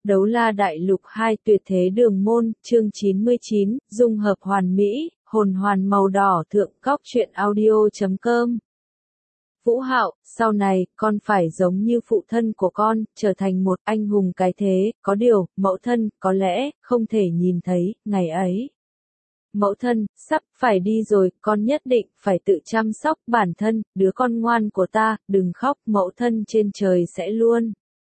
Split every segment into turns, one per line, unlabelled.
Đấu La Đại Lục 2 Tuyệt Thế Đường Môn, chương 99, dung hợp hoàn mỹ, hồn hoàn màu đỏ thượng cóc truyện audio.com. Vũ Hạo, sau này, con phải giống như phụ thân của con, trở thành một anh hùng cái thế, có điều, mẫu thân, có lẽ, không thể nhìn thấy, ngày ấy. Mẫu thân, sắp phải đi rồi, con nhất định phải tự chăm sóc bản thân, đứa con ngoan của ta, đừng khóc, mẫu thân trên trời sẽ luôn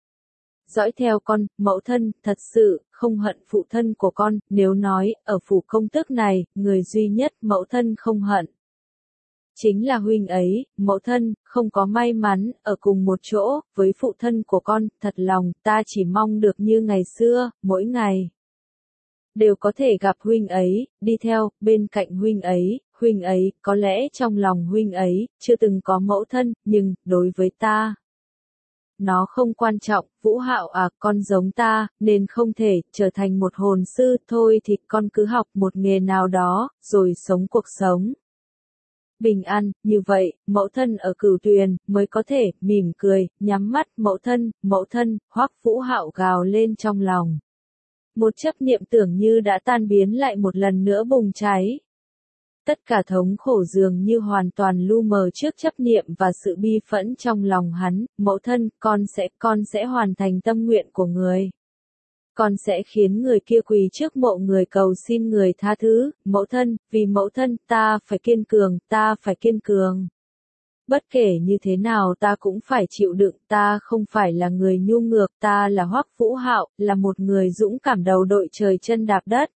dõi theo con, mẫu thân, thật sự, không hận phụ thân của con, nếu nói, ở phủ công tước này, người duy nhất mẫu thân không hận chính là huynh ấy, mẫu thân, không có may mắn, ở cùng một chỗ, với phụ thân của con, thật lòng, ta chỉ mong được như ngày xưa, mỗi ngày đều có thể gặp huynh ấy, đi theo, bên cạnh huynh ấy, có lẽ trong lòng huynh ấy, chưa từng có mẫu thân, nhưng, đối với ta, nó không quan trọng, Vũ Hạo à, con giống ta, nên không thể trở thành một hồn sư, thôi thì con cứ học một nghề nào đó, rồi sống cuộc sống bình an, như vậy, mẫu thân ở Cửu Tuyền, mới có thể, mỉm cười, nhắm mắt, mẫu thân, Hoắc Vũ Hạo gào lên trong lòng. Một chấp niệm tưởng như đã tan biến lại một lần nữa bùng cháy. Tất cả thống khổ dường như hoàn toàn lu mờ trước chấp niệm và sự bi phẫn trong lòng hắn, mẫu thân, con sẽ hoàn thành tâm nguyện của người. Con sẽ khiến người kia quỳ trước mộ người cầu xin người tha thứ, mẫu thân, vì mẫu thân, ta phải kiên cường. Bất kể như thế nào ta cũng phải chịu đựng, ta không phải là người nhu ngược, ta là Hoắc Vũ Hạo, là một người dũng cảm đầu đội trời chân đạp đất.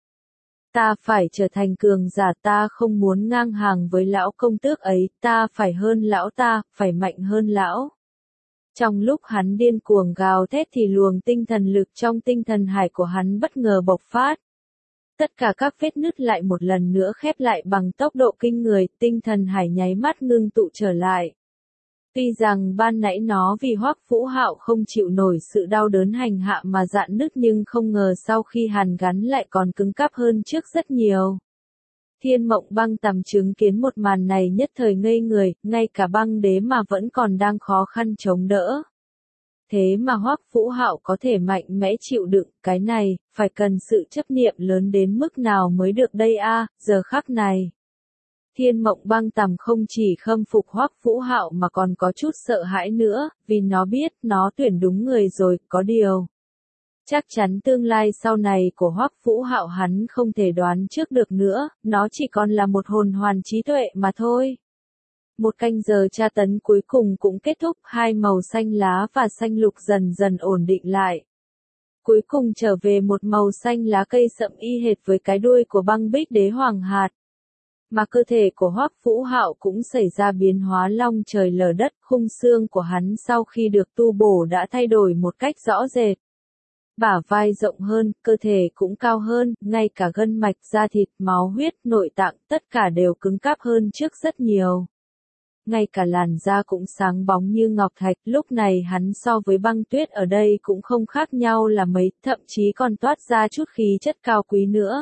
Ta phải trở thành cường giả, ta không muốn ngang hàng với lão công tước ấy, ta phải hơn lão, ta phải mạnh hơn lão. Trong lúc hắn điên cuồng gào thét thì luồng tinh thần lực trong tinh thần hải của hắn bất ngờ bộc phát. Tất cả các vết nứt lại một lần nữa khép lại bằng tốc độ kinh người, tinh thần hải nháy mắt ngưng tụ trở lại. Tuy rằng ban nãy nó vì Hoắc Vũ Hạo không chịu nổi sự đau đớn hành hạ mà rạn nứt, nhưng không ngờ sau khi hàn gắn lại còn cứng cáp hơn trước rất nhiều. Thiên Mộng Băng Tầm chứng kiến một màn này nhất thời ngây người, ngay cả băng đế mà vẫn còn đang khó khăn chống đỡ. Thế mà Hoắc Vũ Hạo có thể mạnh mẽ chịu đựng, cái này, phải cần sự chấp niệm lớn đến mức nào mới được đây a, giờ khắc này. Thiên Mộng Băng Tầm không chỉ khâm phục Hoắc Vũ Hạo mà còn có chút sợ hãi nữa, vì nó biết nó tuyển đúng người rồi, có điều. Chắc chắn tương lai sau này của Hoắc Vũ Hạo hắn không thể đoán trước được nữa, nó chỉ còn là một hồn hoàn trí tuệ mà thôi. Một canh giờ tra tấn cuối cùng cũng kết thúc, hai màu xanh lá và xanh lục dần dần ổn định lại. Cuối cùng trở về một màu xanh lá cây sậm y hệt với cái đuôi của Băng Bích Đế Hoàng hạt. Mà cơ thể của Hoắc Vũ Hạo cũng xảy ra biến hóa long trời lở đất, khung xương của hắn sau khi được tu bổ đã thay đổi một cách rõ rệt. Bả vai rộng hơn, cơ thể cũng cao hơn, ngay cả gân mạch, da thịt, máu huyết, nội tạng, tất cả đều cứng cáp hơn trước rất nhiều. Ngay cả làn da cũng sáng bóng như ngọc thạch, lúc này hắn so với Băng Tuyết ở đây cũng không khác nhau là mấy, thậm chí còn toát ra chút khí chất cao quý nữa.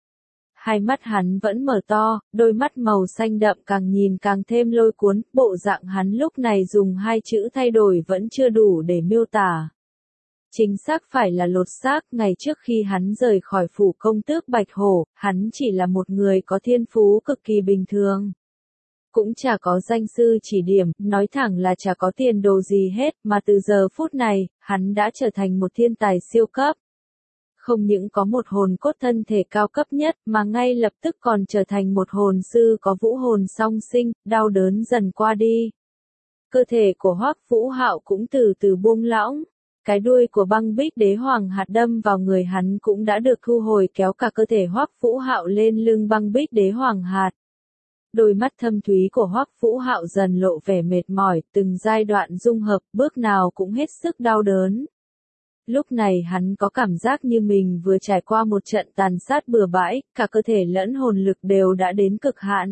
Hai mắt hắn vẫn mở to, đôi mắt màu xanh đậm càng nhìn càng thêm lôi cuốn, bộ dạng hắn lúc này dùng hai chữ thay đổi vẫn chưa đủ để miêu tả. Chính xác phải là lột xác, ngày trước khi hắn rời khỏi phủ công tước Bạch Hổ, hắn chỉ là một người có thiên phú cực kỳ bình thường. Cũng chả có danh sư chỉ điểm, nói thẳng là chả có tiền đồ gì hết, mà từ giờ phút này, hắn đã trở thành một thiên tài siêu cấp. Không những có một hồn cốt thân thể cao cấp nhất, mà ngay lập tức còn trở thành một hồn sư có vũ hồn song sinh, đau đớn dần qua đi. Cơ thể của Hoắc Vũ Hạo cũng từ từ buông lỏng. Cái đuôi của Băng Bích Đế Hoàng hạt đâm vào người hắn cũng đã được thu hồi, kéo cả cơ thể Hoắc Vũ Hạo lên lưng Băng Bích Đế Hoàng hạt. Đôi mắt thâm thúy của Hoắc Vũ Hạo dần lộ vẻ mệt mỏi, từng giai đoạn dung hợp, bước nào cũng hết sức đau đớn. Lúc này hắn có cảm giác như mình vừa trải qua một trận tàn sát bừa bãi, cả cơ thể lẫn hồn lực đều đã đến cực hạn.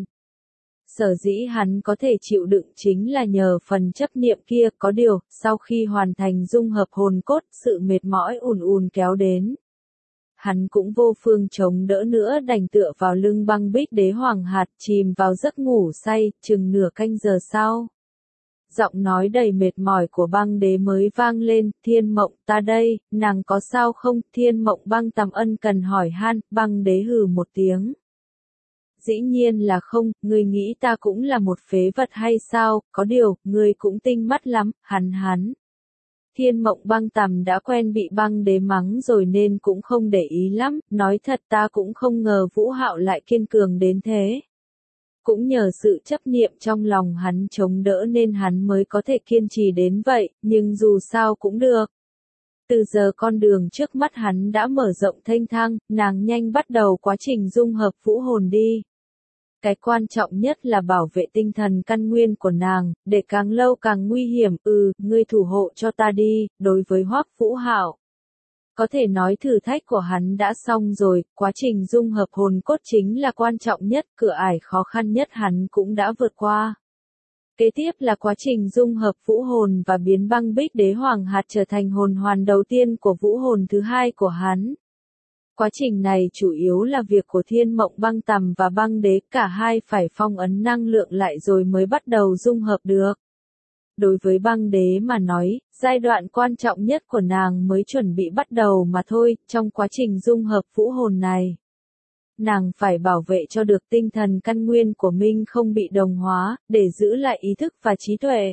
Sở dĩ hắn có thể chịu đựng chính là nhờ phần chấp niệm kia, có điều, sau khi hoàn thành dung hợp hồn cốt, sự mệt mỏi ùn kéo đến. Hắn cũng vô phương chống đỡ nữa, đành tựa vào lưng Băng Bích Đế Hoàng hạt, chìm vào giấc ngủ say, chừng nửa canh giờ sau. giọng nói đầy mệt mỏi của băng đế mới vang lên, Thiên Mộng ta đây, nàng có sao không? Thiên Mộng Băng Tầm ân cần hỏi han, băng đế hừ một tiếng. Dĩ nhiên là không, ngươi nghĩ ta cũng là một phế vật hay sao, có điều, ngươi cũng tinh mắt lắm, hắn. Thiên Mộng Băng Tầm đã quen bị băng đế mắng rồi nên cũng không để ý lắm, nói thật ta cũng không ngờ Vũ Hạo lại kiên cường đến thế. Cũng nhờ sự chấp niệm trong lòng hắn chống đỡ nên hắn mới có thể kiên trì đến vậy, nhưng dù sao cũng được. Từ giờ con đường trước mắt hắn đã mở rộng thênh thang, nàng nhanh bắt đầu quá trình dung hợp vũ hồn đi. Cái quan trọng nhất là bảo vệ tinh thần căn nguyên của nàng, để càng lâu càng nguy hiểm, ngươi thủ hộ cho ta đi, đối với Hoắc Vũ Hạo. Có thể nói thử thách của hắn đã xong rồi, quá trình dung hợp hồn cốt chính là quan trọng nhất, cửa ải khó khăn nhất hắn cũng đã vượt qua. Kế tiếp là quá trình dung hợp vũ hồn và biến băng bích đế hoàng hạt trở thành hồn hoàn đầu tiên của vũ hồn thứ hai của hắn. Quá trình này chủ yếu là việc của Thiên Mộng Băng Tầm và băng đế, cả hai phải phong ấn năng lượng lại rồi mới bắt đầu dung hợp được. Đối với băng đế mà nói, giai đoạn quan trọng nhất của nàng mới chuẩn bị bắt đầu mà thôi, trong quá trình dung hợp vũ hồn này. Nàng phải bảo vệ cho được tinh thần căn nguyên của mình không bị đồng hóa, để giữ lại ý thức và trí tuệ.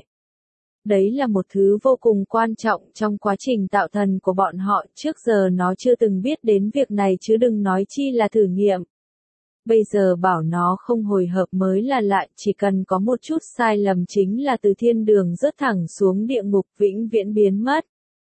Đấy là một thứ vô cùng quan trọng trong quá trình tạo thần của bọn họ, trước giờ nó chưa từng biết đến việc này chứ đừng nói chi là thử nghiệm. Bây giờ bảo nó không hồi hợp mới là lạ, chỉ cần có một chút sai lầm chính là từ thiên đường rớt thẳng xuống địa ngục vĩnh viễn biến mất.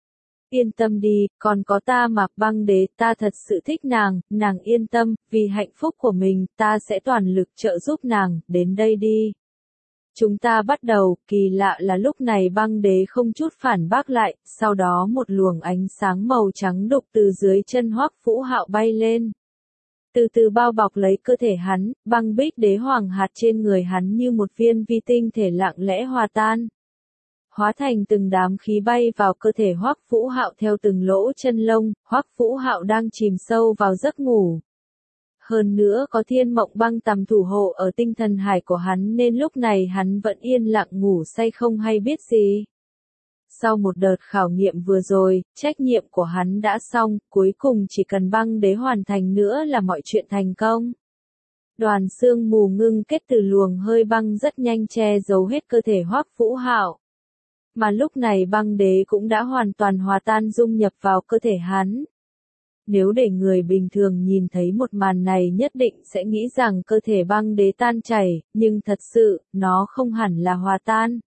Yên tâm đi, còn có ta mà, băng đế, ta thật sự thích nàng yên tâm, vì hạnh phúc của mình, ta sẽ toàn lực trợ giúp nàng, đến đây đi. Chúng ta bắt đầu, kỳ lạ là lúc này băng đế không chút phản bác lại, sau đó một luồng ánh sáng màu trắng đục từ dưới chân Hoắc Vũ Hạo bay lên. Từ từ bao bọc lấy cơ thể hắn, băng bích đế hoàng hạt trên người hắn như một viên vi tinh thể lặng lẽ hòa tan. Hóa thành từng đám khí bay vào cơ thể Hoắc Vũ Hạo theo từng lỗ chân lông, Hoắc Vũ Hạo đang chìm sâu vào giấc ngủ. Hơn nữa có Thiên Mộng Băng Tầm thủ hộ ở tinh thần hải của hắn nên lúc này hắn vẫn yên lặng ngủ say không hay biết gì. Sau một đợt khảo nghiệm vừa rồi, trách nhiệm của hắn đã xong, cuối cùng chỉ cần băng đế hoàn thành nữa là mọi chuyện thành công. Đoàn sương mù ngưng kết từ luồng hơi băng rất nhanh che giấu hết cơ thể Hoắc Vũ Hạo. Mà lúc này băng đế cũng đã hoàn toàn hòa tan dung nhập vào cơ thể hắn. Nếu để người bình thường nhìn thấy một màn này nhất định sẽ nghĩ rằng cơ thể băng đế tan chảy, nhưng thật sự, nó không hẳn là hòa tan.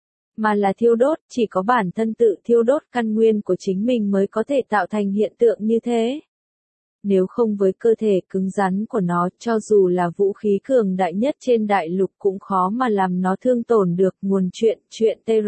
Mà là thiêu đốt, chỉ có bản thân tự thiêu đốt căn nguyên của chính mình mới có thể tạo thành hiện tượng như thế. Nếu không với cơ thể cứng rắn của nó, cho dù là vũ khí cường đại nhất trên đại lục cũng khó mà làm nó thương tổn được. Nguồn chuyện TR.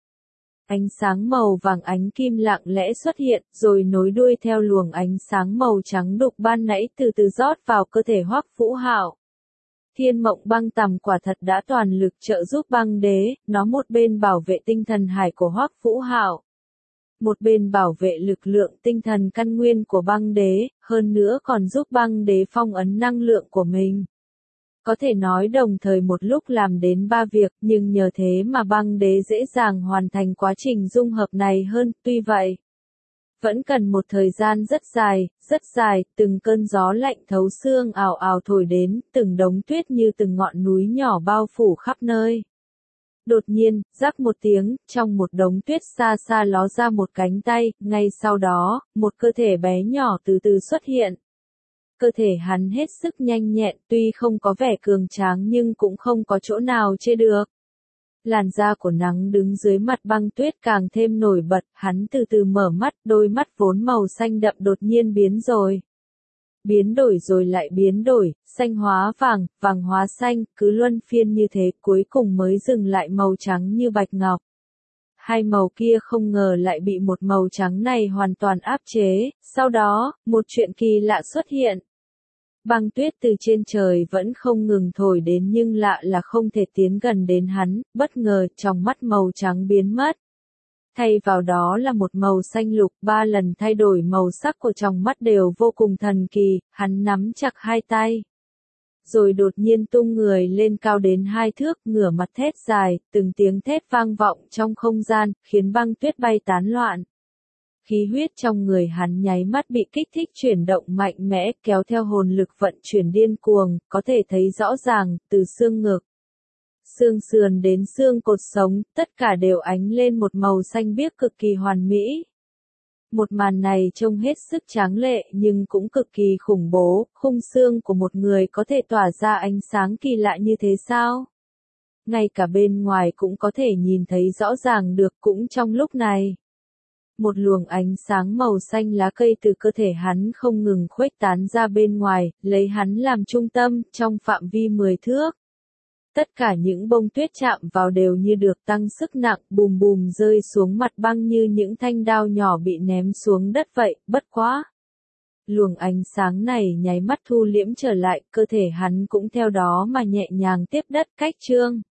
Ánh sáng màu vàng ánh kim lặng lẽ xuất hiện, rồi nối đuôi theo luồng ánh sáng màu trắng đục ban nãy từ từ rót vào cơ thể Hoắc Vũ Hạo. Thiên Mộng Băng Tầm quả thật đã toàn lực trợ giúp băng đế, nó một bên bảo vệ tinh thần hải của Hoắc Vũ Hạo, một bên bảo vệ lực lượng tinh thần căn nguyên của băng đế, hơn nữa còn giúp băng đế phong ấn năng lượng của mình. Có thể nói đồng thời một lúc làm đến 3 việc, nhưng nhờ thế mà băng đế dễ dàng hoàn thành quá trình dung hợp này hơn, tuy vậy. Vẫn cần một thời gian rất dài, từng cơn gió lạnh thấu xương ào ào thổi đến, từng đống tuyết như từng ngọn núi nhỏ bao phủ khắp nơi. Đột nhiên, rắc một tiếng, trong một đống tuyết xa xa ló ra một cánh tay, ngay sau đó, một cơ thể bé nhỏ từ từ xuất hiện. Cơ thể hắn hết sức nhanh nhẹn, tuy không có vẻ cường tráng nhưng cũng không có chỗ nào chê được. Làn da của nắng đứng dưới mặt băng tuyết càng thêm nổi bật, hắn từ từ mở mắt, đôi mắt vốn màu xanh đậm đột nhiên biến đổi rồi lại biến đổi, xanh hóa vàng, vàng hóa xanh, cứ luân phiên như thế, cuối cùng mới dừng lại màu trắng như bạch ngọc. Hai màu kia không ngờ lại bị một màu trắng này hoàn toàn áp chế, sau đó, một chuyện kỳ lạ xuất hiện. Băng tuyết từ trên trời vẫn không ngừng thổi đến nhưng lạ là không thể tiến gần đến hắn, bất ngờ, trong mắt màu trắng biến mất. Thay vào đó là một màu xanh lục, 3 lần thay đổi màu sắc của trong mắt đều vô cùng thần kỳ, hắn nắm chặt hai tay. rồi đột nhiên tung người lên cao đến 2 thước, ngửa mặt thét dài, từng tiếng thét vang vọng trong không gian, khiến băng tuyết bay tán loạn. Khí huyết trong người hắn nháy mắt bị kích thích chuyển động mạnh mẽ, kéo theo hồn lực vận chuyển điên cuồng, có thể thấy rõ ràng, từ xương ngực, xương sườn đến xương cột sống, tất cả đều ánh lên một màu xanh biếc cực kỳ hoàn mỹ. Một màn này trông hết sức tráng lệ nhưng cũng cực kỳ khủng bố, khung xương của một người có thể tỏa ra ánh sáng kỳ lạ như thế sao? Ngay cả bên ngoài cũng có thể nhìn thấy rõ ràng được. Cũng trong lúc này, một luồng ánh sáng màu xanh lá cây từ cơ thể hắn không ngừng khuếch tán ra bên ngoài, lấy hắn làm trung tâm, trong phạm vi 10 thước. Tất cả những bông tuyết chạm vào đều như được tăng sức nặng, bùm bùm rơi xuống mặt băng như những thanh đao nhỏ bị ném xuống đất vậy, bất quá. Luồng ánh sáng này nháy mắt thu liễm trở lại, cơ thể hắn cũng theo đó mà nhẹ nhàng tiếp đất. Cách chương